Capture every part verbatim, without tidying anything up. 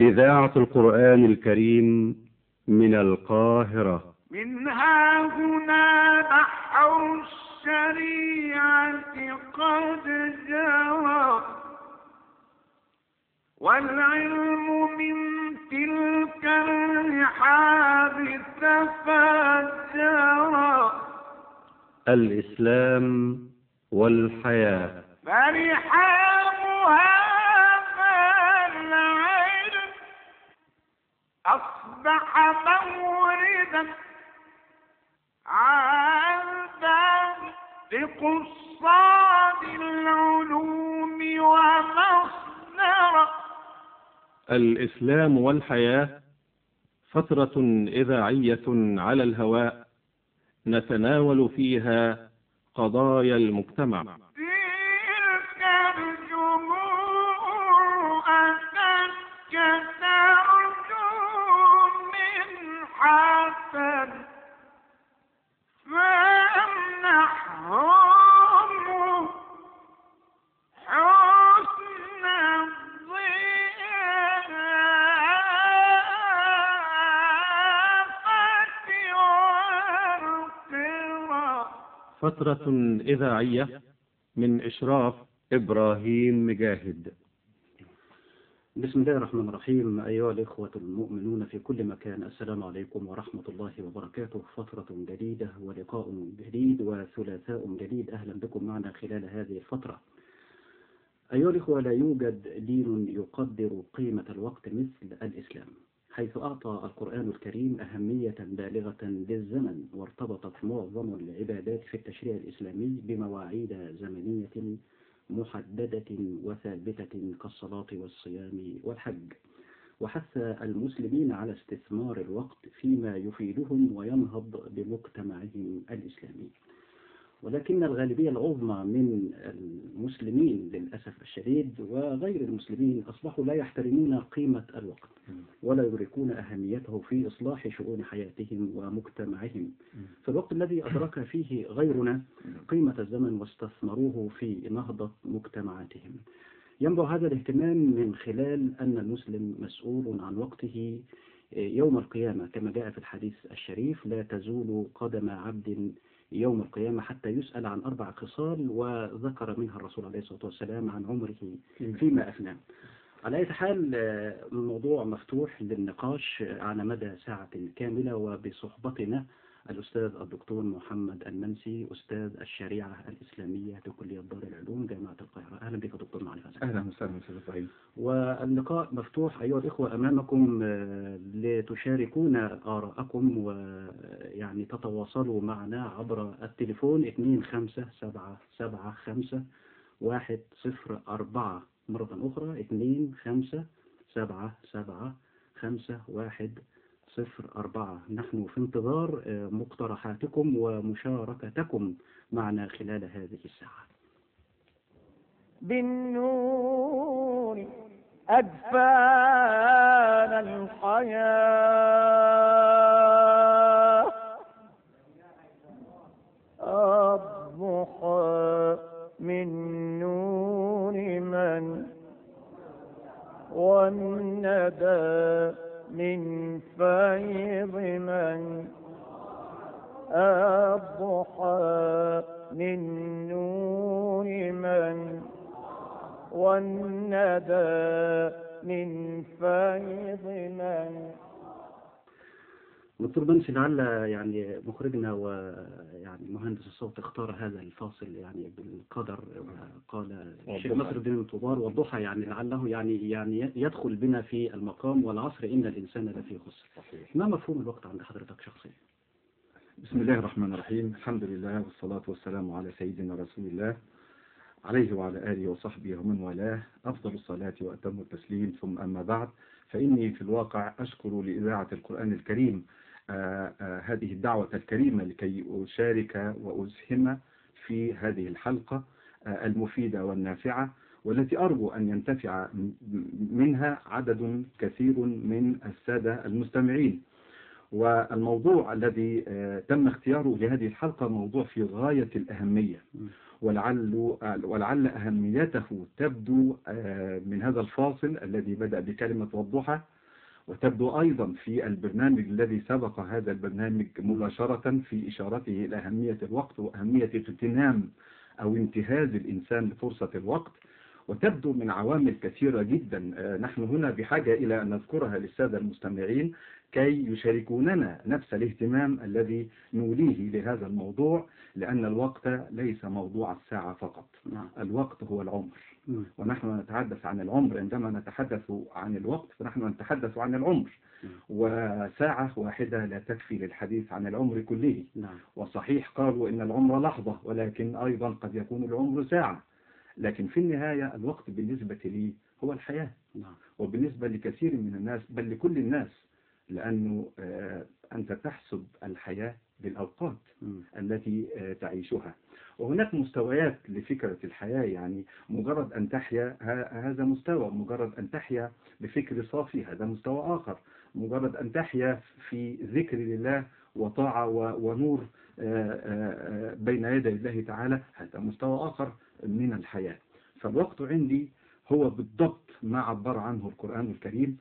إذاعة القرآن الكريم من القاهرة. منها هنا بحر الشريعة قد جرى، والعلم من تلك الرحاب تفجرا. الإسلام والحياة. فرحاب هذا العلم أصبح موردا عذبا لقصاد العلوم ومصدرا. الإسلام والحياة فترة إذاعية على الهواء نتناول فيها قضايا المجتمع. تلك الجموع أتتك ترجو من حسن، فامنحهم حسن الضيافة والقرى. فترة إذاعية من إشراف إبراهيم مجاهد. بسم الله الرحمن الرحيم. أيها الإخوة المؤمنون في كل مكان، السلام عليكم ورحمة الله وبركاته. فترة جديدة ولقاء جديد وثلاثاء جديد، أهلا بكم معنا خلال هذه الفترة. أيها الإخوة، لا يوجد دين يقدر قيمة الوقت مثل الإسلام، حيث أعطى القرآن الكريم أهمية بالغة للزمن، وارتبطت معظم العبادات في التشريع الإسلامي بمواعيد زمنية محددة وثابتة كالصلاة والصيام والحج، وحث المسلمين على استثمار الوقت فيما يفيدهم وينهض بمجتمعهم الإسلامي. ولكن الغالبية العظمى من المسلمين للأسف الشديد وغير المسلمين أصبحوا لا يحترمون قيمة الوقت ولا يدركون أهميته في إصلاح شؤون حياتهم ومجتمعهم، في الوقت الذي أدرك فيه غيرنا قيمة الزمن واستثمروه في نهضة مجتمعاتهم. ينبع هذا الاهتمام من خلال أن المسلم مسؤول عن وقته يوم القيامة، كما جاء في الحديث الشريف: لا تزول قدم عبد يوم القيامة حتى يسأل عن أربع خصال، وذكر منها الرسول عليه الصلاة والسلام عن عمره فيما أفناه. على أي حال، الموضوع مفتوح للنقاش على مدى ساعة كاملة، وبصحبتنا الأستاذ الدكتور محمد المنسي، أستاذ الشريعة الإسلامية بكلية دار العلوم جامعة القاهرة. أهلا بك دكتور معرفة. أهلا وسهلا أستاذ إبراهيم. واللقاء مفتوح أيها الإخوة أمامكم لتشاركونا آراءكم ويعني تتواصلوا معنا عبر التليفون اثنين خمسة سبعة سبعة خمسة واحد صفر أربعة، مرة أخرى اثنين خمسة سبعة سبعة خمسة واحد صفر أربعة. نحن في انتظار مقترحاتكم ومشاركتكم معنا خلال هذه الساعة. بالنور أدفان الحياة، الضحى من نور من، والندى من فيض من، الضحى من نور من، والندى من فيض من. دكتور منسي، لعل يعني مخرجنا ويعني مهندس الصوت اختار هذا الفاصل يعني بالقدر، وقال الشيخ نصر الدين الطوبار والضحى، يعني لعله يعني يعني يدخل بنا في المقام والعصر إن الإنسان لفي خسر. ما مفهوم الوقت عند حضرتك شخصيا؟ بسم الله الرحمن الرحيم. الحمد لله والصلاة والسلام على سيدنا رسول الله عليه وعلى آله وصحبه ومن والاه، أفضل الصلاة وأتم التسليم. ثم أما بعد، فإني في الواقع أشكر لإذاعة القرآن الكريم آآ آآ هذه الدعوة الكريمة لكي أشارك وأسهم في هذه الحلقة المفيدة والنافعة، والتي أرجو أن ينتفع منها عدد كثير من السادة المستمعين. والموضوع الذي تم اختياره لهذه الحلقة موضوع في غاية الأهمية، ولعل ولعل أهميته تبدو من هذا الفاصل الذي بدأ بكلمة والضحى، وتبدو أيضا في البرنامج الذي سبق هذا البرنامج مباشرة في إشارته إلى أهمية الوقت وأهمية اغتنام أو انتهاز الإنسان لفرصة الوقت، وتبدو من عوامل كثيرة جدا نحن هنا بحاجة إلى أن نذكرها للسادة المستمعين كي يشاركوننا نفس الاهتمام الذي نوليه لهذا الموضوع، لأن الوقت ليس موضوع الساعة فقط. الوقت هو العمر، ونحن نتحدث عن العمر. عندما نتحدث عن الوقت فنحن نتحدث عن العمر، وساعة واحدة لا تكفي للحديث عن العمر كله. وصحيح قالوا إن العمر لحظة، ولكن أيضا قد يكون العمر ساعة، لكن في النهاية الوقت بالنسبة لي هو الحياة، وبالنسبة لكثير من الناس بل لكل الناس، لأنه أنت تحسب الحياة بالأوقات التي تعيشها. وهناك مستويات لفكرة الحياة، يعني مجرد أن تحيا هذا مستوى، مجرد أن تحيا بفكر صافي هذا مستوى آخر، مجرد أن تحيا في ذكر لله وطاعة ونور بين يدي الله تعالى هذا مستوى آخر من الحياة. فالوقت عندي هو بالضبط ما عبر عنه القرآن الكريم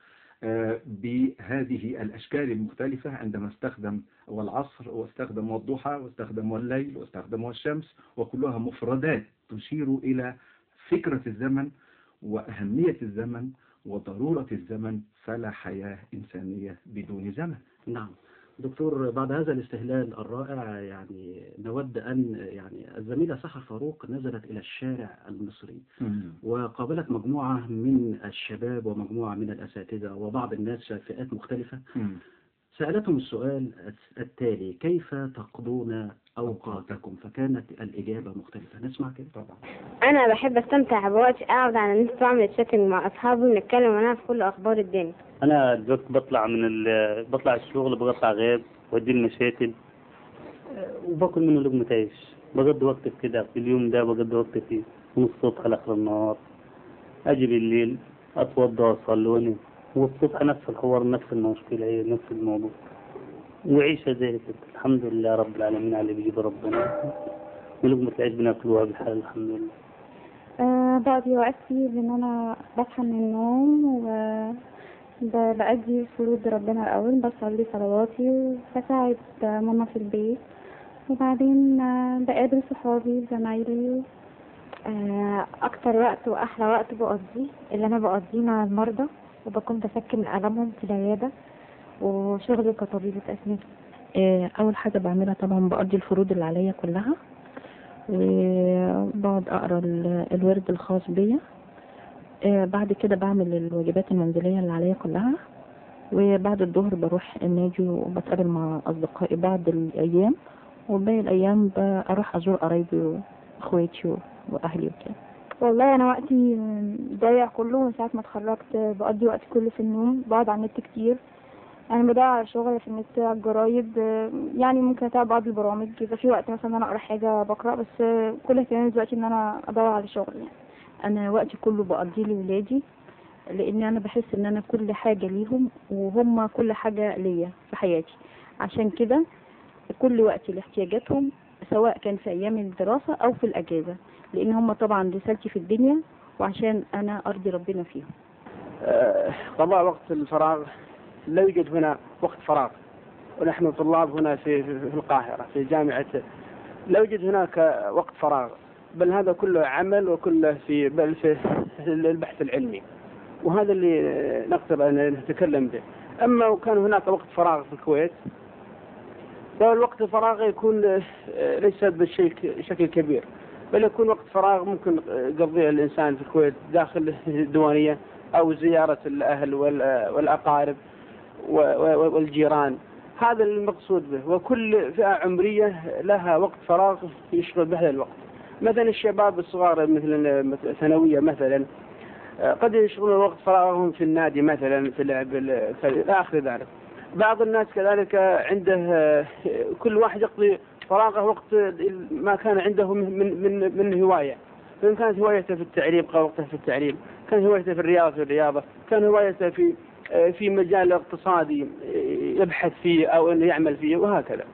بهذه الأشكال المختلفة، عندما استخدم والعصر واستخدم والضحى واستخدم والليل واستخدم والشمس، وكلها مفردات تشير إلى فكرة الزمن وأهمية الزمن وضرورة الزمن، فلا حياة إنسانية بدون زمن. نعم دكتور، بعد هذا الاستهلال الرائع يعني نود أن يعني الزميلة سحر فاروق نزلت إلى الشارع المصري وقابلت مجموعة من الشباب ومجموعة من الأساتذة وبعض الناس في فئات مختلفة. سألتهم السؤال التالي: كيف تقضون أوقاتكم؟ فكانت الإجابة مختلفة. نسمع كده. طبعا أنا بحب أستمتع بوقتي، أقعد على النت وأعمل تشاتنج مع أصحابي ونتكلم عنها في كل أخبار الدنيا. أنا دلوقتي بطلع من ال... بطلع الشغل، بقطع غياب وأدي المشاتل وباكل منه لقمة عيش، بقضي وقت كده في اليوم ده، بقضي وقت فيه من الصبح لآخر النهار. أجي بالليل أتوضى وأصلي وأنام، والصبح نفس الحوار، نفس المشكلة، هي نفس الموضوع، وعيش ذلك. الحمد لله رب العالمين على اللي بيجيب ربنا، ولقمة العيش بناكلوها بالحلال الحمد لله. أه بقضي وقتي بإن أنا بصحى من النوم وبأدي فروض ربنا الأول، بصلي صلواتي وبساعد ماما في البيت، وبعدين بقابل صحابي زمايلي. أه أكتر وقت وأحلى وقت بقضيه اللي أنا بقضيه مع المرضى، وبكون بسكن ألمهم في العيادة، وشغلي كطبيبة أسنان. أول حاجة بعملها طبعا بقضي الفروض اللي عليا كلها، وبقعد أقرأ الورد الخاص بيا. بعد كده بعمل الواجبات المنزلية اللي عليا كلها، وبعد الظهر بروح النادي وبتقابل مع أصدقائي بعض الأيام، وباقي الأيام بروح أزور قرايبي وأخواتي وأهلي وكده. والله أنا وقتي ضايع كله من ساعة ما اتخرجت، بقضي وقتي كله في النوم، بقعد على النت كتير. أنا بضيع على شغل في النت، على الجرايد، يعني ممكن أتابع بعض البرامج، يبقى في وقت مثلا أنا أقرأ حاجة بقرأ، بس كل اهتمامي دلوقتي إن أنا أدور على شغل. يعني أنا وقتي كله بقضيه لولادي، لأن أنا بحس إن أنا كل حاجة ليهم وهم كل حاجة ليا في حياتي، عشان كده كل وقتي لاحتياجاتهم، سواء كان في أيام الدراسة أو في الأجازة، لأن هم طبعا رسالتي في الدنيا، وعشان أنا أرضي ربنا فيهم. قضاء وقت الفراغ، لا يوجد هنا وقت فراغ، ونحن طلاب هنا في في القاهرة في جامعة، لا يوجد هناك وقت فراغ، بل هذا كله عمل وكله في بل في البحث العلمي، وهذا اللي نقدر أن نتكلم به. أما وكان هناك وقت فراغ في الكويت، فالوقت الفراغ يكون ليس بشكل كبير، بل يكون وقت فراغ ممكن يقضيه الإنسان في الكويت داخل الديوانية أو زيارة الأهل والأقارب والجيران. هذا المقصود به، وكل فئة عمرية لها وقت فراغ يشغل بهذا الوقت. مثلا الشباب الصغار مثل ثانوية مثلا قد يشغلون وقت فراغهم في النادي مثلا، في لعب إلى آخر ذلك. بعض الناس كذلك عنده كل واحد يقضي فراغه وقت ما كان عنده من من من هواية، فإن كانت هوايته في التعليم قضى وقته في التعليم، كان هوايته في الرياضة في الرياضة، كان هوايته في في مجال اقتصادي يبحث فيه أو إنه يعمل فيه، وهكذا.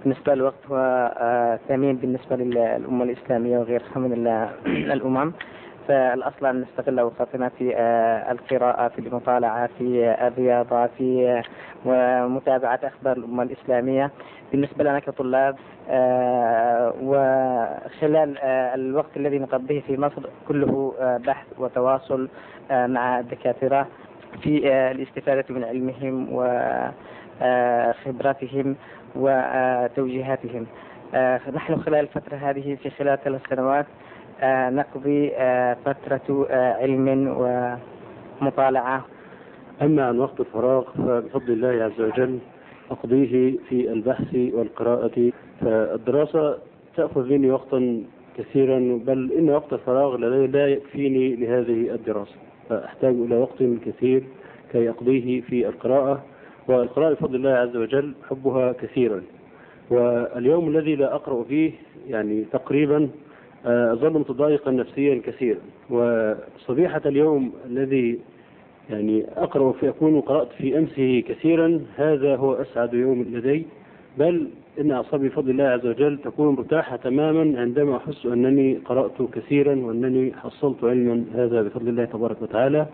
بالنسبة للوقت هو آه، ثمين بالنسبة للأمة الإسلامية وغيرها من ال- الأمم. فالأصل أن نستغل أوقاتنا في آه، القراءة، في المطالعة، في آه، الرياضة، في آه، متابعة أخبار الأمة الإسلامية. بالنسبة لنا كطلاب آه، وخلال آه، الوقت الذي نقضيه في مصر كله آه، بحث وتواصل آه، مع الدكاترة في آه، الاستفادة من علمهم وخبراتهم وتوجيهاتهم. آه، نحن خلال الفترة هذه في خلال ثلاث سنوات آه، نقضي آه، فترة آه، علم ومطالعة. أما عن وقت الفراغ فبفضل الله عز وجل أقضيه في البحث والقراءة. فالدراسة تأخذ مني وقتا كثيرا، بل إن وقت الفراغ لا يكفيني لهذه الدراسة، فأحتاج إلى وقت كثير كي أقضيه في القراءة. والقراءة بفضل الله عز وجل حبها كثيرا. واليوم الذي لا أقرأ فيه يعني تقريبا أظل متضايقا نفسيا كثيرا. وصبيحة اليوم الذي يعني أقرأ في أكون قرأت في أمسه كثيرا، هذا هو أسعد يوم لدي. بل إن أعصابي بفضل الله عز وجل تكون مرتاحة تماما عندما أحس أنني قرأت كثيرا وأنني حصلت علما، هذا بفضل الله تبارك وتعالى.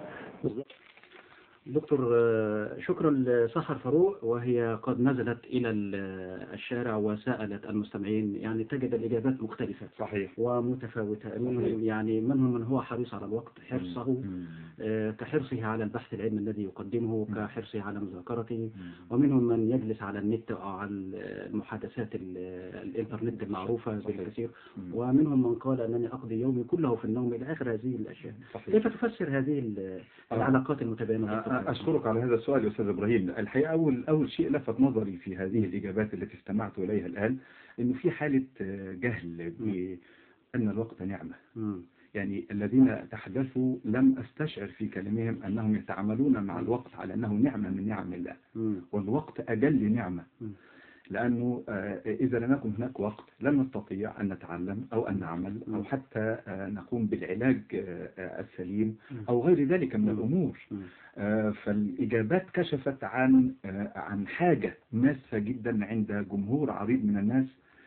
دكتور شكرا لسحر فاروق، وهي قد نزلت إلى الشارع وسألت المستمعين، يعني تجد الإجابات مختلفة صحيح ومتفاوتة. منهم يعني منهم من هو حريص على الوقت حرصه آه، كحرصه على البحث العلمي الذي يقدمه، كحرصه على مذاكرته، ومنهم من يجلس على النت أو على المحادثات ال- الإنترنت المعروفة بالكثير، ومنهم من قال أنني أقضي يومي كله في النوم إلى آخر هذه الأشياء. صحيح. كيف تفسر هذه ال- العلاقات المتباينة؟ أشكرك على هذا السؤال يا أستاذ إبراهيم. الحقيقة أول أول شيء لفت نظري في هذه الإجابات التي استمعت إليها الآن إنه في حالة جهل بأن الوقت نعمة. يعني الذين تحدثوا لم أستشعر في كلامهم أنهم يتعاملون مع الوقت على أنه نعمة من نعم الله، والوقت أجل نعمة. لأنه إذا لم يكن هناك وقت لن نستطيع أن نتعلم أو أن نعمل أو حتى نقوم بالعلاج السليم أو غير ذلك من الأمور. فالإجابات كشفت عن عن حاجة ماسة جدا عند جمهور عريض من الناس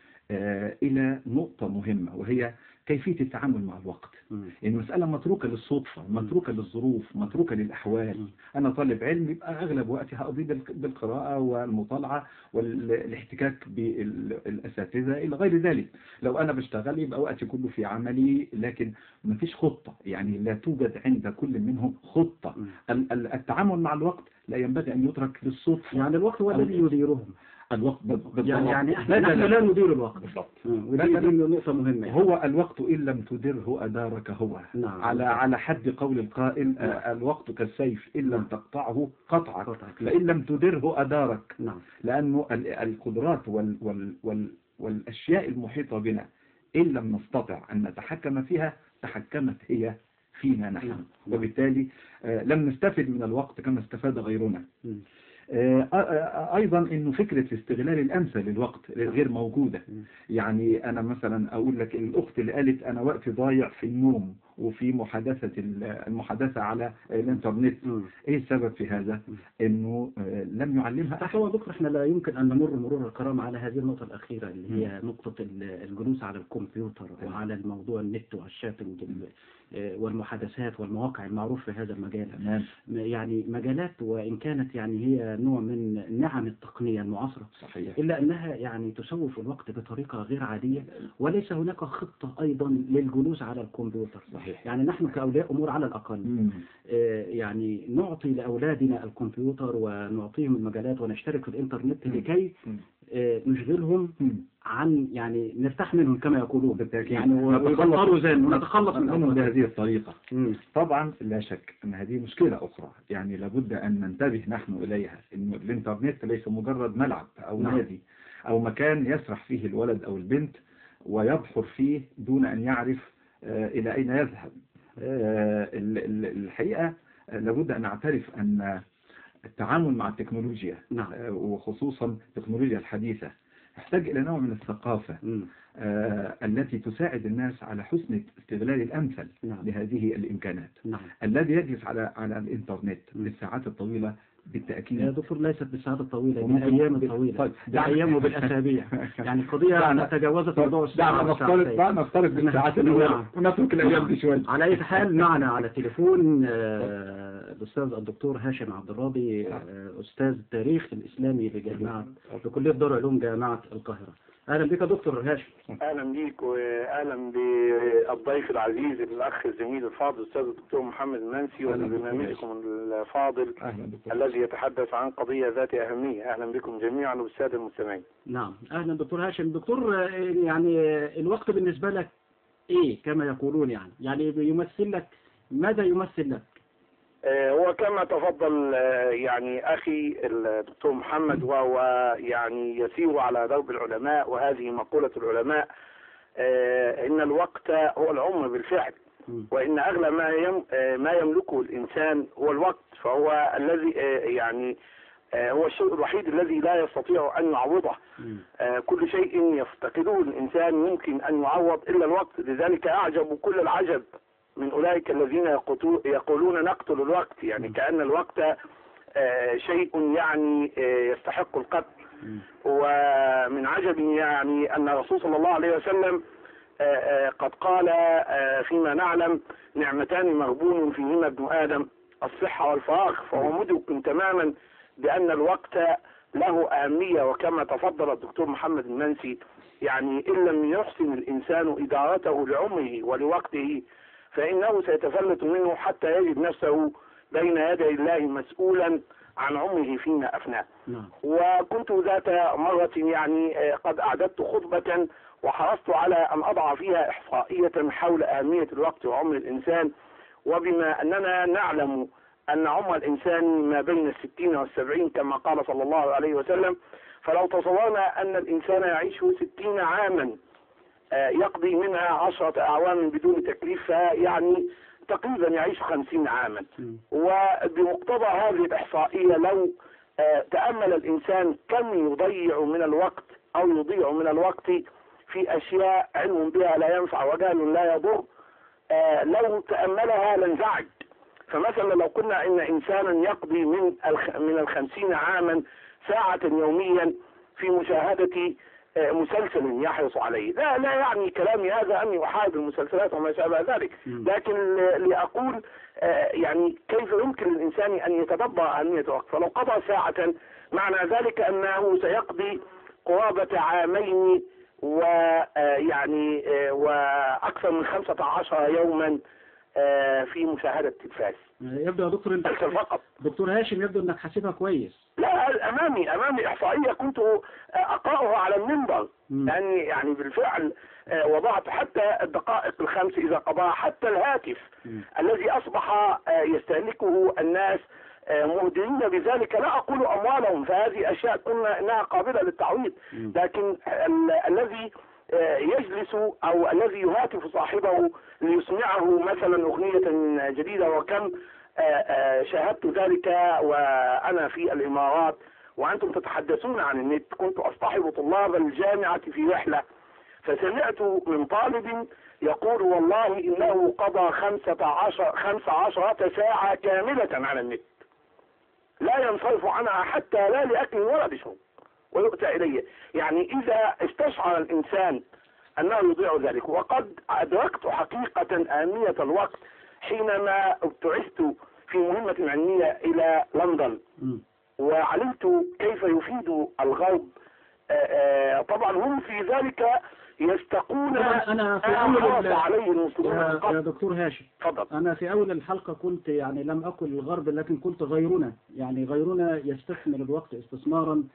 إلى نقطة مهمة، وهي كيفية التعامل مع الوقت. يعني المسألة متروكة للصدفة، متروكة للظروف، متروكة للأحوال. أنا طالب علم يبقى أغلب وقتي هقضيه بالقراءة والمطالعة والاحتكاك بالأساتذة إلى غير ذلك. لو أنا بشتغل يبقى وقتي كله في عملي، لكن ما فيش خطة، يعني لا توجد عند كل منهم خطة. التعامل مع الوقت لا ينبغي أن يترك للصدفة. يعني الوقت هو الذي يديرهم. الوقت بالضبط. يعني يعني احنا نحن لا ندير الوقت بالضبط. ودي نقطة مهمة. يعني. هو الوقت إن لم تدره أدارك هو. نعم. على على حد قول القائل نعم. الوقت كالسيف إن لم تقطعه قطعك، فإن لم تدره أدارك. نعم. لأنه القدرات وال وال وال والأشياء المحيطة بنا إن لم نستطع أن نتحكم فيها تحكمت هي فينا نحن. نعم. وبالتالي لم نستفد من الوقت كما استفاد غيرنا. م. أيضا إنه فكرة استغلال الأمثل للوقت غير موجودة. يعني أنا مثلا أقول لك الأخت اللي قالت أنا وقتي ضايع في النوم وفي محادثة المحادثة على الإنترنت. إيه السبب في هذا؟ إنه لم يعلمها. هو دكتور إحنا لا يمكن أن نمر مرور الكرام على هذه النقطة الأخيرة اللي هي نقطة الجلوس على الكمبيوتر وعلى الموضوع النت والشاتنج والمحادثات والمواقع المعروف في هذا المجال. نعم. يعني مجالات وإن كانت يعني هي نوع من نعم التقنية المعاصرة. صحيح. إلا أنها يعني تسوف الوقت بطريقة غير عادية، وليس هناك خطة أيضا للجلوس على الكمبيوتر. صحيح. يعني نحن كأولياء أمور على الأقل آه يعني نعطي لأولادنا الكمبيوتر ونعطيهم المجالات ونشترك في الإنترنت لكي آه نشغلهم عن يعني نرتاح منهم كما يقولون. بالتأكيد. يعني ونتخلص ونتخلص منهم بهذه الطريقة. مم. طبعا لا شك أن هذه مشكلة أخرى، يعني لابد أن ننتبه نحن إليها، إن الإنترنت ليس مجرد ملعب أو نعم. نادي أو مكان يسرح فيه الولد أو البنت ويبحر فيه دون أن يعرف آه إلى أين يذهب. آه الحقيقة لابد أن نعترف أن التعامل مع التكنولوجيا نعم. آه وخصوصا التكنولوجيا الحديثة يحتاج إلى نوع من الثقافة آه التي تساعد الناس على حسن استغلال الأمثل نعم. لهذه الإمكانات. نعم. الذي يجلس على على الإنترنت م. للساعات الطويلة بالتأكيد يا دكتور ليست بالساعات الطويلة، وممكن- بالأيام الطويلة، طيب. بالأيام وبالأسابيع. يعني القضية دعنا- تجاوزت موضوع الساعة دعنا نفترض والساعتين. بقى نفترض بالساعات الأولى نعم. ونترك الأيام دي شوية. على أي حال معنا على التليفون آه، الأستاذ الدكتور هاشم عبد الراضي، آه، أستاذ التاريخ الإسلامي بجامعة بكلية دار العلوم جامعة القاهرة. أهلا بك دكتور هاشم. اهلا بيك واهلا بالضيف العزيز الاخ الزميل الفاضل الاستاذ الدكتور محمد المنسي وبرنامجكم الفاضل الذي يتحدث عن قضيه ذات اهميه. اهلا بكم جميعا والساده المستمعين. نعم اهلا دكتور هاشم. دكتور آه، يعني آه، الوقت بالنسبة لك ايه كما يقولون؟ يعني يعني يمثل لك ماذا يمثل لك؟ آه، هو كما تفضل آه، يعني أخي الدكتور محمد، وهو يعني يسير على درب العلماء، وهذه مقولة العلماء آه، إن الوقت هو العمر بالفعل، وإن أغلى ما يم آه، ما يملكه الإنسان هو الوقت، فهو الذي آه، يعني آه، هو الشيء الوحيد الذي لا يستطيع أن يعوضه. آه، كل شيء يفتقده الإنسان يمكن أن يعوض إلا الوقت. لذلك أعجب كل العجب من أولئك الذين يقولون نقتل الوقت، يعني كأن الوقت آه، شيء يعني آه، يستحق القتل. ومن عجب يعني أن الرسول صلى الله عليه وسلم آه، آه، قد قال آه، فيما نعلم: نعمتان مغبون فيهما ابن آدم، الصحة والفراغ. فهو مدرك تماما بأن الوقت له أهمية. وكما تفضل الدكتور محمد المنسي، يعني إن لم يحسن الإنسان إدارته لعمره ولوقته فإنه سيتفلت منه حتى يجد نفسه بين يدي الله مسؤولا عن عمره فيما أفناه. وكنت ذات مرة يعني قد أعددت خطبة وحرصت على أن أضع فيها إحصائية حول أهمية الوقت وعمر الإنسان. وبما أننا نعلم أن عمر الإنسان ما بين الستين والسبعين كما قال صلى الله عليه وسلم، فلو تصورنا أن الإنسان يعيش ستين عاما يقضي منها عشرة أعوام بدون تكليف، يعني تقريبا يعيش خمسين عاما. وبمقتضى هذه الإحصائية لو تأمل الإنسان كم يضيع من الوقت أو يضيع من الوقت في أشياء علم بها لا ينفع وجهل لا يضر، لو تأملها لانزعج. فمثلا لو قلنا إن إنسانا يقضي من من الخمسين عاما ساعة يوميا في مشاهدة مسلسل يحرص عليه، لا لا يعني كلامي هذا أني أحارب المسلسلات وما شابه ذلك، لكن لأقول يعني كيف يمكن للإنسان أن يتدبر أهمية الوقت. فلو قضى ساعة معنى ذلك أنه سيقضي قرابة عامين ويعني وأكثر من خمسة عشر يوما في مشاهدة التلفاز. يبدو يا دكتور انت فقط. دكتور هاشم يبدو انك حاسبها كويس. لا امامي امامي احصائيه كنت اقراها على المنبر، يعني يعني بالفعل وضعت حتى الدقائق الخمس اذا قضاها، حتى الهاتف م. الذي اصبح يستهلكه الناس مهدرين بذلك. لا اقول اموالهم، فهذه اشياء قلنا انها قابله للتعويض، لكن ال الذي يجلس او الذي يهاتف صاحبه ليسمعه مثلا اغنية جديدة، وكم شاهدت ذلك وانا في الامارات وانتم تتحدثون عن النت. كنت اصطحب طلاب الجامعة في رحلة، فسمعت من طالب يقول: والله انه قضى خمسة عشر خمس عشرة ساعة كاملة على النت لا ينصرف عنها حتى لا لأكل ولا لشرب ويؤتى إليه. يعني إذا استشعر الإنسان أنه يضيع ذلك. وقد أدركت حقيقة أهمية الوقت حينما ابتعثت في مهمة علمية إلى لندن، وعلمت كيف يفيد الغرب. طبعا هم في ذلك يستقون أنا في أول عليه المسلمين. يا دكتور هاشم تفضل. أنا في أول الحلقة قلت يعني لم أقل الغرب، لكن قلت غيرنا، يعني غيرنا يستثمر الوقت استثمارا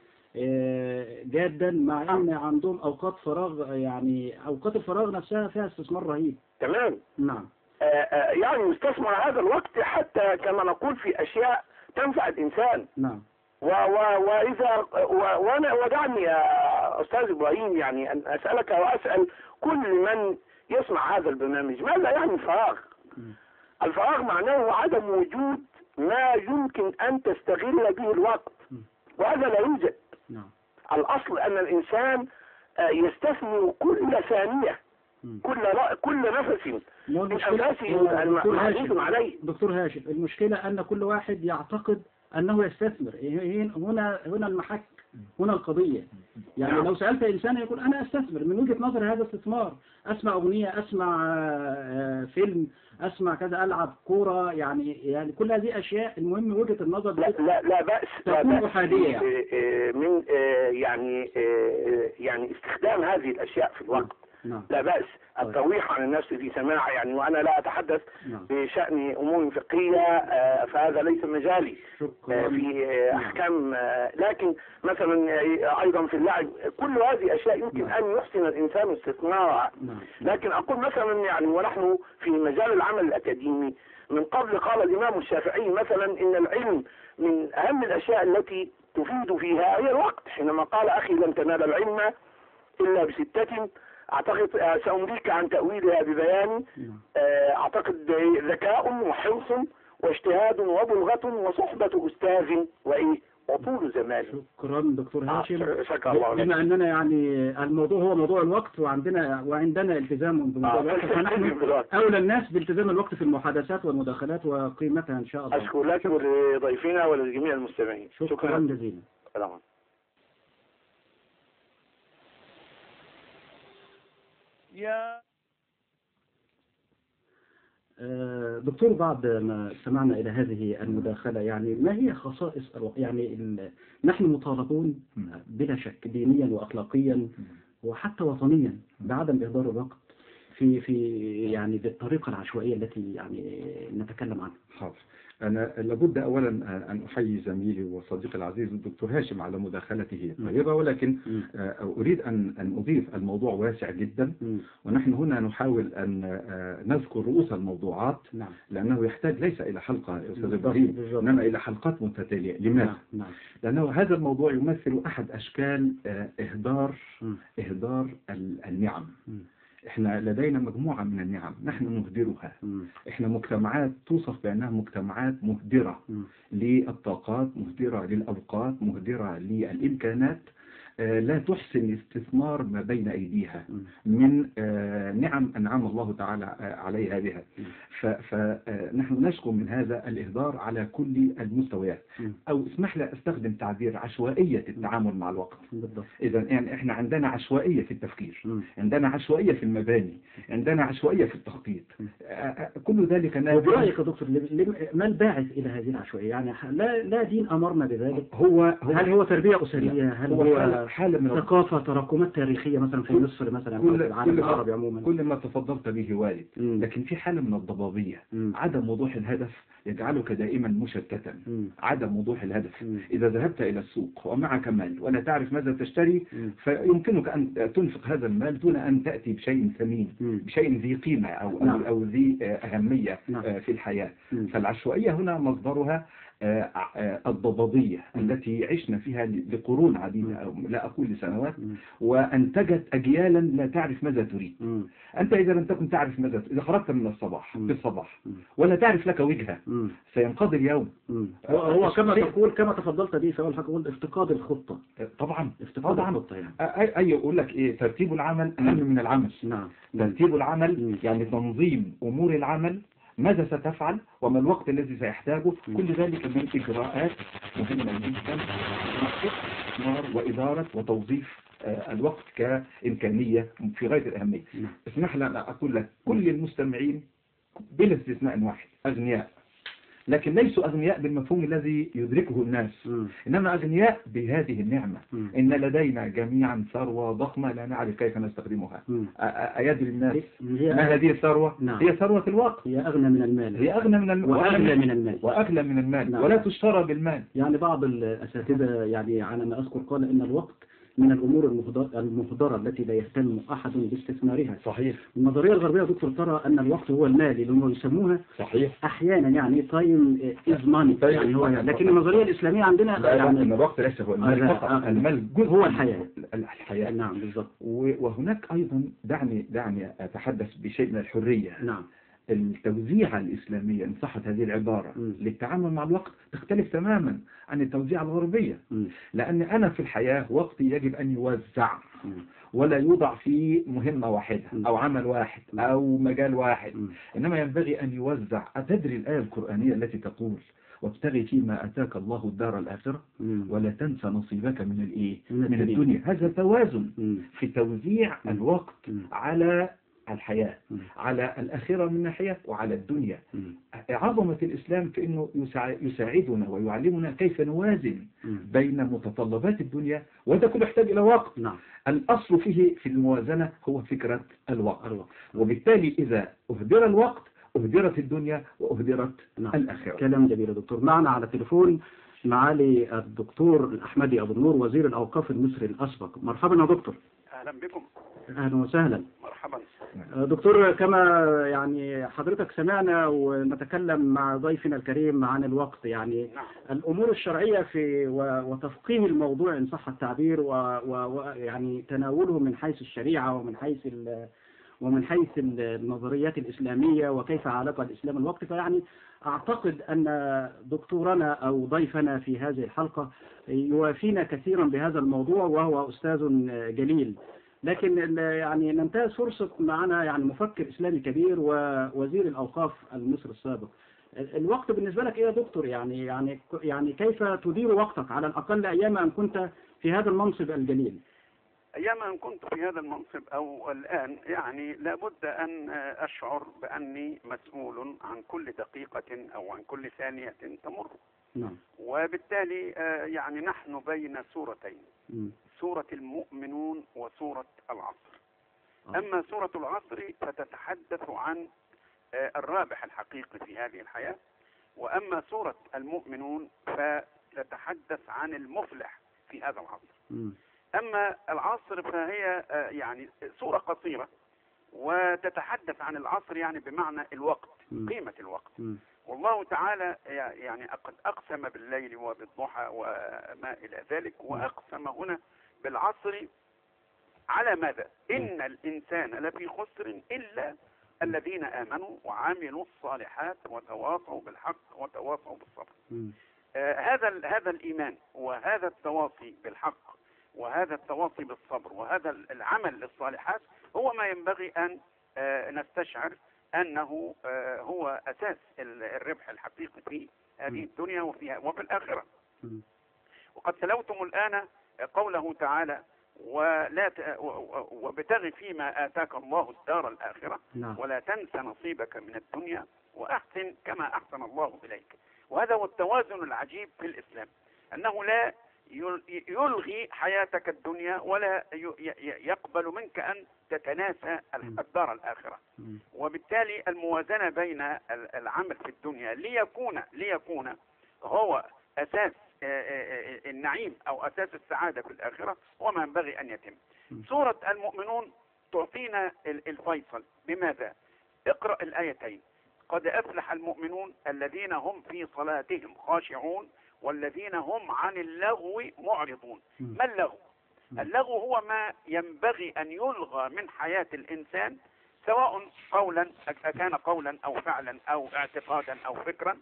جادا، مع ان عندهم اوقات فراغ، يعني اوقات الفراغ نفسها فيها استثمار رهيب. تمام. نعم. يعني يستثمر هذا الوقت حتى كما نقول في اشياء تنفع الانسان. نعم. و و واذا وانا ودعني يا استاذ ابراهيم يعني ان اسالك واسال كل من يسمع هذا البرنامج، ماذا يعني الفراغ؟ الفراغ معناه عدم وجود ما يمكن ان تستغل به الوقت، وهذا لا يوجد. نعم. الأصل أن الإنسان يستثمر كل ثانية، كل كل نفس من أنفاسه المحدود عليه. دكتور هاشم، المشكلة أن كل واحد يعتقد أنه يستثمر. هنا هنا المحك، هنا القضية. يعني لو سألت إنسان يقول أنا أستثمر، من وجهة نظر هذا استثمار. أسمع أغنية، أسمع فيلم، أسمع كذا، ألعب كورة، يعني يعني كل هذه أشياء. المهم وجهة النظر لا لا لا بأس تكون أحادية يعني. من يعني يعني استخدام هذه الأشياء في الوقت. نعم. لا بأس الترويح عن النفس في سماع، يعني وأنا لا أتحدث نعم. بشأن أمور فقهية، فهذا ليس مجالي في أحكام، لكن مثلا أيضا في اللعب، كل هذه أشياء يمكن نعم. أن يحسن الإنسان استثمارها. نعم. لكن أقول مثلا يعني ونحن في مجال العمل الأكاديمي، من قبل قال الإمام الشافعي مثلا إن العلم من أهم الأشياء التي تفيد فيها هي الوقت، حينما قال أخي لن تنال العلم إلا بستة، أعتقد سأمليك عن تأويلها ببيان. أعتقد ذكاء وحرص واجتهاد وبلغة وصحبة أستاذ وإيه وطول زمان. شكرا دكتور هاشم. آه بما أننا يعني الموضوع هو موضوع الوقت، وعندنا وعندنا التزام بموضوع آه الوقت، فنحن أولى الناس بالتزام الوقت في المحادثات والمداخلات وقيمتها إن شاء الله. أشكر لك ولضيفنا ولجميع المستمعين. شكرا, شكرا جزيلا. سلام. يا دكتور، بعد ما استمعنا إلى هذه المداخلة، يعني ما هي خصائص الوقت؟ يعني نحن مطالبون بلا شك دينيا وأخلاقيا وحتى وطنيا بعدم إهدار الوقت في في يعني بالطريقة العشوائية التي يعني نتكلم عنها. حاضر. أنا لابد أولا أن أحيي زميلي وصديقي العزيز الدكتور هاشم على مداخلته الطيبة، ولكن أريد أن أن أضيف الموضوع واسع جدا، ونحن هنا نحاول أن نذكر رؤوس الموضوعات، لأنه يحتاج ليس إلى حلقة يا أستاذ إبراهيم، إنما إلى حلقات متتالية. لماذا؟ لأنه هذا الموضوع يمثل أحد أشكال إهدار إهدار النعم. احنا لدينا مجموعة من النعم نحن نهدرها. م. احنا مجتمعات توصف بأنها مجتمعات مهدرة م. للطاقات، مهدرة للأوقات، مهدرة للإمكانات، آه لا تحسن استثمار ما بين أيديها م. من آه نعم أنعم الله تعالى آه عليها بها. فنحن نشكو من هذا الإهدار على كل المستويات. م. أو اسمح لي أستخدم تعبير عشوائية التعامل مع الوقت. إذا يعني إحنا عندنا عشوائية في التفكير، م. عندنا عشوائية في المباني، عندنا عشوائية في التخطيط، كل ذلك. وبرأيك يا دكتور ما الباعث إلى هذه العشوائية؟ يعني لا لا دين أمرنا بذلك. هو, هو هل هو تربية أسرية؟ هل هو, هو حالة من ثقافة، تراكمات تاريخية مثلا في مصر مثلا أو في العالم العربي عموما؟ كل ما تفضلت به وارد، لكن في حالة من الضبابية. م. عدم وضوح الهدف يجعلك دائما مشتتا. م. عدم وضوح الهدف. م. إذا ذهبت إلى السوق ومعك مال ولا تعرف ماذا تشتري، م. فيمكنك أن تنفق هذا المال دون أن تأتي بشيء ثمين، م. بشيء ذي قيمة أو, نعم. أو, أو ذي أهمية، نعم. في الحياة. م. فالعشوائية هنا مصدرها الضبابية التي عشنا فيها لقرون عديدة، أو لا أقول لسنوات، وأنتجت أجيالا لا تعرف ماذا تريد. أنت إذا لم تكن تعرف ماذا، إذا خرجت من الصباح في الصباح ولا تعرف لك وجهة، سينقضي اليوم. هو, هو كما تقول كما تفضلت به في أول حاجة، قلت افتقاد الخطة. طبعا افتقاد طبعا. الخطة يعني. أي أقول لك إيه، ترتيب العمل أهم من العمل. نعم. ترتيب العمل يعني تنظيم أمور العمل، ماذا ستفعل وما الوقت الذي سيحتاجه، كل ذلك من إجراءات مهمة جدا وإدارة وتوظيف الوقت كإمكانية في غاية الأهمية. اسمح لي أن أقول لك كل المستمعين بلا استثناء واحد أغنياء، لكن ليسوا أغنياء بالمفهوم الذي يدركه الناس، م. إنما أغنياء بهذه النعمة. م. إن لدينا جميعا ثروة ضخمة لا نعرف كيف نستخدمها. أيدري الناس ما هذه الثروة؟ نعم. هي ثروة الوقت. هي أغنى من المال. هي أغنى من المال وأغلى من المال وأغلى من المال. نعم. ولا تشترى بالمال. يعني بعض الأساتذة يعني على ما أذكر قال إن الوقت من الأمور المهدرة التي لا يهتم أحد باستثمارها. صحيح. النظرية الغربية دكتور ترى أن الوقت هو المال اللي هم يسموها صحيح أحيانا يعني تايم إز ماني، يعني هو يعني. لكن النظرية الإسلامية عندنا لا يعني أن الوقت ليس هو المال فقط. آه المال جزء هو الحياة. الحياة. نعم بالضبط. وهناك أيضا دعني دعني أتحدث بشيء من الحرية. نعم. التوزيعة الإسلامية إن صحت هذه العبارة م. للتعامل مع الوقت تختلف تماما عن التوزيعة الغربية. م. لأن أنا في الحياة وقتي يجب أن يوزع م. ولا يوضع في مهمة واحدة م. أو عمل واحد م. أو مجال واحد، م. إنما ينبغي أن يوزع. أتدري الآية القرآنية التي تقول وابتغي فيما أتاك الله الدار الآخرة ولا تنسى نصيبك من الإيه من من الدنيا. الدنيا. هذا توازن مم. في توزيع الوقت مم. على الحياة، مم. على الآخرة من ناحية وعلى الدنيا. مم. عظمة الإسلام في أنه يساع- يساعدنا ويعلمنا كيف نوازن مم. بين متطلبات الدنيا، وده كله يحتاج إلى وقت. نعم. الأصل فيه في الموازنة هو فكرة الوقت، الوقت. وبالتالي إذا أهدر الوقت أهدرت الدنيا وأهدرت نعم. الآخرة. كلام جميل يا دكتور. معنا على التليفون معالي الدكتور الأحمدي أبو النور وزير الأوقاف المصري الأسبق. مرحبا يا دكتور. اهلا بكم. أهلا وسهلا. مرحبا. دكتور، كما يعني حضرتك سمعنا ونتكلم مع ضيفنا الكريم عن الوقت، يعني نعم. الأمور الشرعية في و- وتفقيه الموضوع إن صح التعبير ويعني تناوله من حيث الشريعة ومن حيث ال- ومن حيث النظريات الإسلامية وكيف علاقة الإسلام الوقت. فيعني أعتقد أن دكتورنا أو ضيفنا في هذه الحلقة يوافينا كثيرا بهذا الموضوع، وهو أستاذ جليل. لكن ال- يعني ننتهز فرصة معنا يعني مفكر إسلامي كبير ووزير الأوقاف المصري السابق. ال- الوقت بالنسبة لك إيه يا دكتور؟ يعني يعني يعني كيف تدير وقتك على الأقل أيام أن كنت في هذا المنصب الجليل؟ أيام أن كنت في هذا المنصب أو الآن يعني لابد أن أشعر بأني مسؤول عن كل دقيقة أو عن كل ثانية تمر. نعم. وبالتالي آه، يعني نحن بين سورتين، مم. سورة المؤمنون وسورة العصر. آه. أما سورة العصر فتتحدث عن آه، الرابح الحقيقي في هذه الحياة، وأما سورة المؤمنون فتتحدث عن المفلح في هذا العصر. مم. أما العصر فهي آه، يعني سورة قصيرة وتتحدث عن العصر يعني بمعنى الوقت، مم. قيمة الوقت. مم. والله تعالى يعني قد أقسم بالليل وبالضحى وما إلى ذلك، وأقسم هنا بالعصر على ماذا؟ إن الإنسان لفي خسر إلا الذين آمنوا وعملوا الصالحات وتواصوا بالحق وتواصوا بالصبر. مم. آه هذا ال- هذا الإيمان وهذا التواصي بالحق وهذا التواصي بالصبر وهذا العمل للصالحات هو ما ينبغي أن آه نستشعر أنه آه هو أساس ال- الربح الحقيقي في هذه الدنيا وفيها وفي الآخرة. مم. وقد تلوتم الآن قوله تعالى ولا ت... و- و- وابتغ فيما آتاك الله الدار الآخرة نعم. ولا تنس نصيبك من الدنيا وأحسن كما أحسن الله إليك. وهذا هو التوازن العجيب في الإسلام، أنه لا يل- يلغي حياتك الدنيا ولا ي- ي- يقبل منك أن تتناسى الدار الآخرة. مم. وبالتالي الموازنة بين ال- العمل في الدنيا ليكون ليكون هو أساس آه، آه، آه، النعيم أو أساس السعادة في الآخرة هو ما ينبغي أن يتم. سورة المؤمنون تعطينا ال- الفيصل بماذا؟ اقرأ الآيتين: قد أفلح المؤمنون الذين هم في صلاتهم خاشعون والذين هم عن اللغو معرضون. ما اللغو؟ اللغو هو ما ينبغي أن يلغى من حياة الإنسان، سواء قولا كان قولا أو فعلا أو اعتقادا أو فكرا.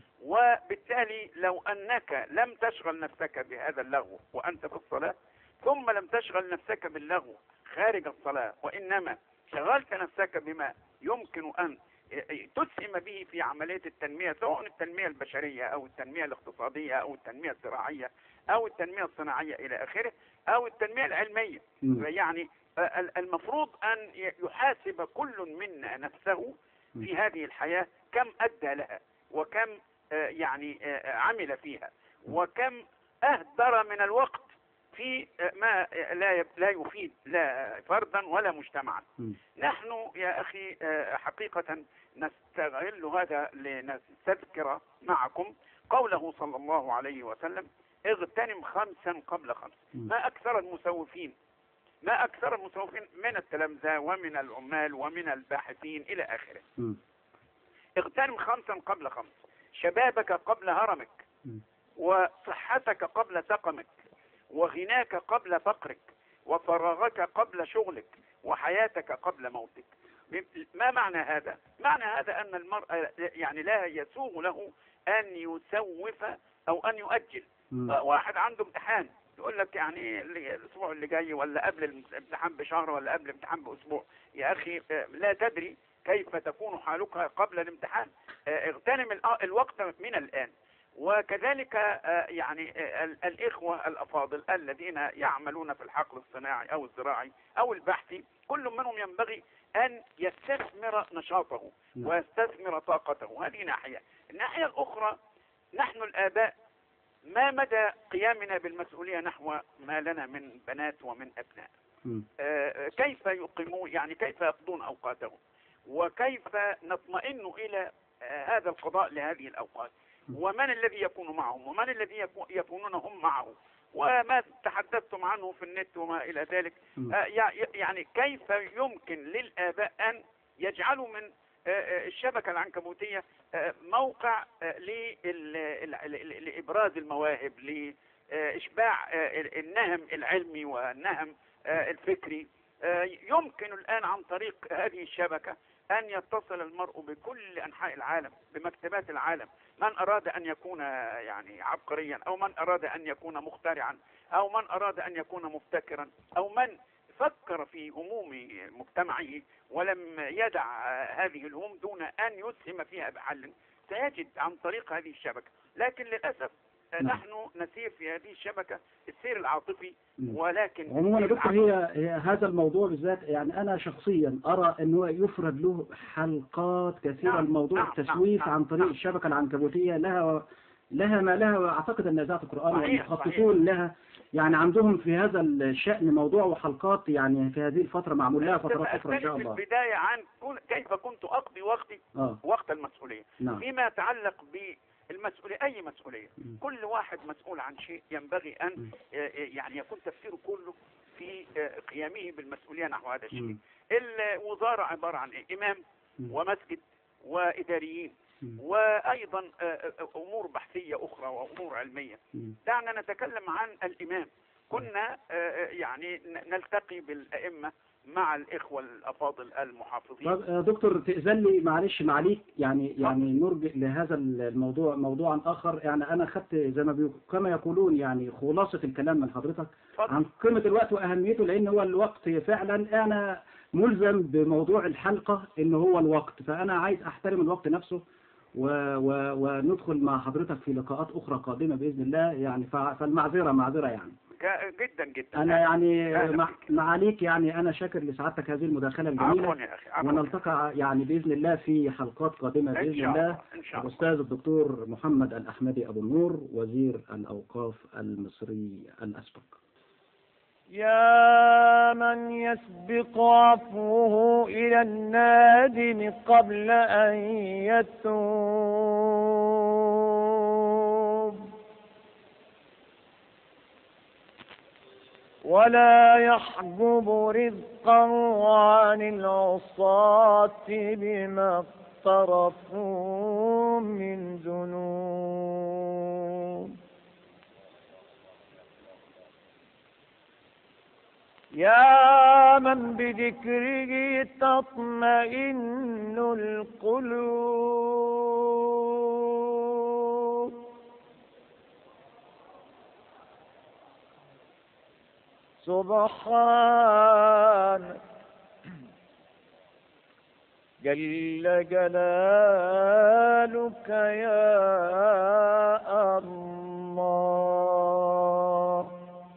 وبالتالي لو أنك لم تشغل نفسك بهذا اللغو وأنت في الصلاة، ثم لم تشغل نفسك باللغو خارج الصلاة، وإنما شغلت نفسك بما يمكن أن تسهم به في عملية التنمية، سواء التنمية البشرية أو التنمية الاقتصادية أو التنمية الزراعية أو التنمية الصناعية إلى آخره أو التنمية العلمية. يعني المفروض أن يحاسب كل منا نفسه في هذه الحياة كم أدى لها وكم يعني عمل فيها وكم أهدر من الوقت في ما لا لا يفيد لا فردا ولا مجتمعا. نحن يا أخي حقيقة نستغل هذا لنستذكر معكم قوله صلى الله عليه وسلم: اغتنم خمسا قبل خمس. ما أكثر المسوفين ما أكثر المسوفين من التلامذة ومن العمال ومن الباحثين إلى آخره. اغتنم خمسا قبل خمس: شبابك قبل هرمك، وصحتك قبل سقمك، وغناك قبل فقرك، وفراغك قبل شغلك، وحياتك قبل موتك. ما معنى هذا؟ معنى هذا أن المرء يعني لا يسوغ له أن يسوف أو أن يؤجل. واحد عنده امتحان يقول لك يعني الأسبوع اللي جاي ولا قبل الامتحان بشهر ولا قبل الامتحان بأسبوع. يا أخي لا تدري كيف تكون حالك قبل الامتحان. اغتنم الوقت من الآن. وكذلك يعني الإخوة الأفاضل الذين يعملون في الحقل الصناعي أو الزراعي أو البحثي، كل منهم ينبغي أن يستثمر نشاطه ويستثمر طاقته. هذه ناحية. الناحية الأخرى، نحن الآباء ما مدى قيامنا بالمسؤولية نحو ما لنا من بنات ومن أبناء؟ آه كيف يقيمون، يعني كيف يقضون أوقاتهم، وكيف نطمئن إلى آه هذا القضاء لهذه الأوقات، ومن الذي يكون معهم ومن الذي يكونون هم معه، وما تحدثتم عنه في النت وما إلى ذلك. آه يعني كيف يمكن للآباء أن يجعلوا من الشبكة العنكبوتية موقع لإبراز المواهب، لإشباع النهم العلمي والنهم الفكري. يمكن الآن عن طريق هذه الشبكة أن يتصل المرء بكل أنحاء العالم، بمكتبات العالم. من أراد أن يكون يعني عبقريا، أو من أراد أن يكون مخترعا، أو من أراد أن يكون مبتكرا، أو من فكر في هموم مجتمعه ولم يدع هذه الهموم دون أن يسهم فيها بحل، سيجد عن طريق هذه الشبكة. لكن للأسف نحن نسير في هذه الشبكة السير العاطفي. ولكن عموما يا دكتور، هي, هي هذا الموضوع بالذات، يعني أنا شخصيا أرى أنه يفرد له حلقات كثيرة. نعم. الموضوع نعم. التسويف نعم. عن طريق نعم. الشبكة العنكبوتية لها لها ما لها، وأعتقد أن إذاعة القرآن والمخططون لها يعني عندهم في هذا الشأن موضوع وحلقات، يعني في هذه الفترة معمول لها فترات أخرى إن شاء الله. في البداية عن كيف كنت أقضي وقتي آه. وقت المسؤولية. نعم. فيما يتعلق بالمسؤولية، أي مسؤولية، م. كل واحد مسؤول عن شيء، ينبغي أن م. يعني يكون تفكيره كله في قيامه بالمسؤولية نحو هذا الشيء. الوزارة عبارة عن إيه؟ إمام م. ومسجد وإداريين وأيضا أمور بحثية أخرى وأمور علمية. دعنا نتكلم عن الإمام. كنا يعني نلتقي بالأئمة مع الإخوة الأفاضل المحافظين. طب دكتور تأذن لي معلش معليك، يعني يعني نرجع لهذا الموضوع موضوعا آخر. يعني أنا خدت زي ما بي... كما يقولون يعني خلاصة الكلام من حضرتك فضل. عن قيمة الوقت وأهميته، لأن هو الوقت فعلا أنا ملزم بموضوع الحلقة إن هو الوقت، فأنا عايز أحترم الوقت نفسه و... و... وندخل مع حضرتك في لقاءات أخرى قادمة بإذن الله. يعني ف... فالمعذرة معذرة يعني جدا جدا. أنا يعني مع... معاليك يعني أنا شاكر لسعادتك هذه المداخلة الجميلة. عفوا يا أخي. عفوا. ونلتقى يعني بإذن الله في حلقات قادمة بإذن إن شاء الله. الله. إن شاء الله. الأستاذ الدكتور محمد الأحمدي أبو النور، وزير الأوقاف المصري الأسبق. يا من يسبق عفوه إلى النادم قبل أن يتوب، ولا يحجب رزقه عن العصاة بما اقترفوا من ذنوب. يا من بذكره تطمئن القلوب، سبحانك جل جلالك يا الله.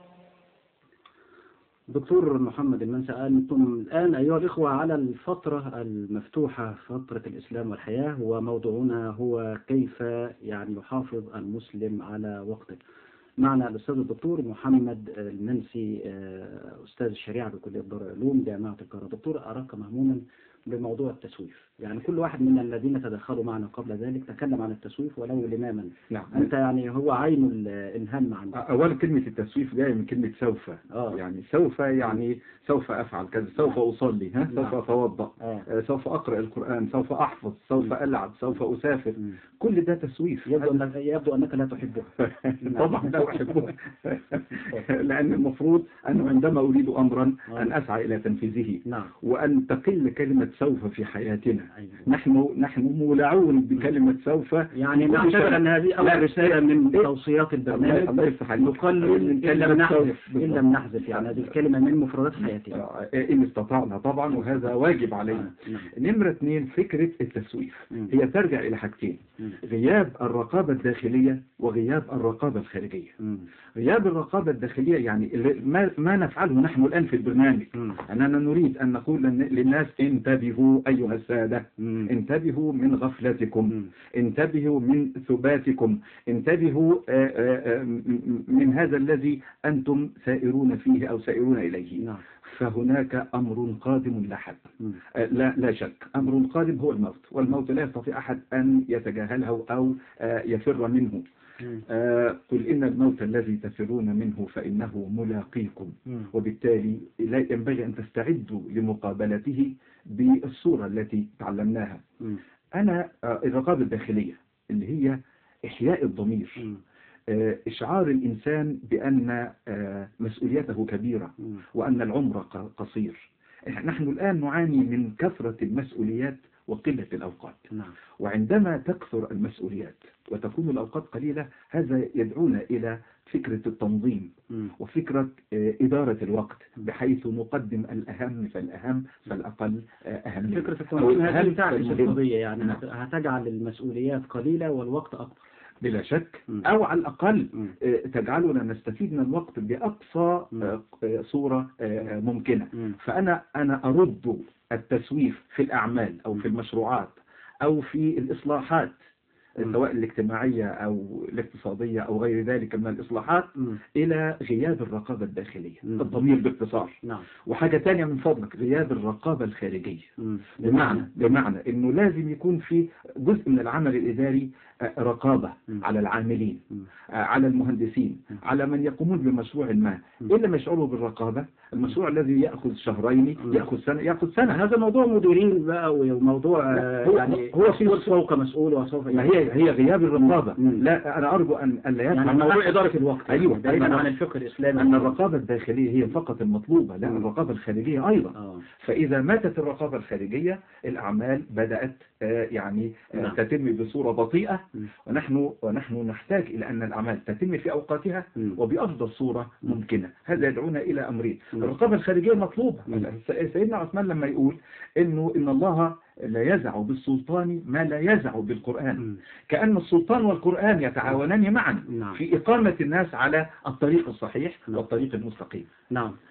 دكتور محمد المنسي، أنتم الآن أيها الإخوة على الفترة المفتوحة، فترة الإسلام والحياة، وموضوعنا هو كيف يعني يحافظ المسلم على وقته. معنا الأستاذ الدكتور محمد المنسي، أستاذ الشريعة بكلية دار العلوم جامعة القاهرة. دكتور، أراك مهموما بموضوع التسويف. يعني كل واحد من الذين تدخلوا معنا قبل ذلك تكلم عن التسويف ولو لماما. نعم. أنت يعني هو عين الهم عندك. أولا كلمة التسويف جاية من كلمة سوف. آه. يعني سوف يعني سوف أفعل كذا، سوف أصلي، ها؟ سوف أتوضأ، آه. سوف أقرأ القرآن، سوف أحفظ، سوف ألعب، سوف أسافر. م. كل ده تسويف. يبدو أنك, يبدو أنك لا تحبه. طبعا لا أحبه. لأن المفروض أنه عندما أريد أمرا أن أسعى إلى تنفيذه. نعم. وأن تقل كلمة سوف في حياتنا. نحن نحن مولعون بكلمة سوف. يعني نعتبر أن هذه أول رسالة من توصيات البرنامج، نقلل إن لم نحذف إن لم نحذف يعني هذه الكلمة من مفردات حياتنا إن استطعنا طبعا، وهذا واجب علينا. نمرة اثنين، فكرة التسويف هي ترجع إلى حاجتين: غياب الرقابة الداخلية وغياب الرقابة الخارجية. غياب الرقابة الداخلية يعني ما, ما نفعله نحن الآن في البرنامج، أننا نريد أن نقول للناس انتبهوا أيها السادة، انتبهوا من غفلتكم، انتبهوا من ثباتكم، انتبهوا من هذا الذي أنتم سائرون فيه أو سائرون إليه. فهناك أمر قادم لا حد، لا, لا شك، أمر قادم هو الموت، والموت لا يستطيع أحد أن يتجاهله أو يفر منه. قل إن الموت الذي تفرون منه فإنه ملاقيكم، وبالتالي لا ينبغي أن تستعدوا لمقابلته بالصورة التي تعلمناها. أنا الرقابة الداخلية اللي هي إحياء الضمير، إشعار الإنسان بأن مسؤوليته كبيرة وأن العمر قصير. نحن الآن نعاني من كثرة المسؤوليات وقلة الأوقات، وعندما تكثر المسؤوليات وتكون الأوقات قليلة هذا يدعونا إلى فكرة التنظيم وفكرة إدارة الوقت، بحيث نقدم الأهم فالأهم فالأقل أهم. فكرة التنظيم هذه تعكس القضية، يعني هتجعل المسؤوليات قليلة والوقت أكبر بلا شك، أو على الأقل تجعلنا نستفيد من الوقت بأقصى صورة ممكنة. فأنا أنا أرد التسويف في الأعمال أو في المشروعات أو في الإصلاحات سواء الاجتماعية أو الاقتصادية أو غير ذلك من الإصلاحات إلى غياب الرقابة الداخلية، الضمير باختصار. وحاجة تانية من فضلك، غياب الرقابة الخارجية، بمعنى بمعنى إنه لازم يكون في جزء من العمل الإداري رقابة على العاملين، على المهندسين، على من يقومون بمشروع ما. إن لم يشعروا بالرقابة، المشروع الذي يأخذ شهرين يأخذ سنة يأخذ سنة. هذا موضوع مديرين بقى، وموضوع يعني هو في فوق مسؤول وسوف هي هي غياب الرقابة. لا، أنا أرجو أن لا يسمع يعني موضوع إدارة الوقت. أيوة، بعيدا عن الفقه الإسلامي، أن الرقابة الداخلية هي فقط المطلوبة، لا الرقابة الخارجية أيضا. آه. فإذا ماتت الرقابة الخارجية الأعمال بدأت آه يعني آه نعم. تتم بصورة بطيئة، ونحن ونحن نحتاج إلى أن الأعمال تتم في أوقاتها وبأفضل صورة ممكنة. هذا يدعونا إلى أمرين: الرقابة الخارجية مطلوبة. سيدنا عثمان لما يقول إنه إن الله لا يزع بالسلطان ما لا يزع بالقرآن، كأن السلطان والقرآن يتعاونان معا في إقامة الناس على الطريق الصحيح والطريق المستقيم. نعم.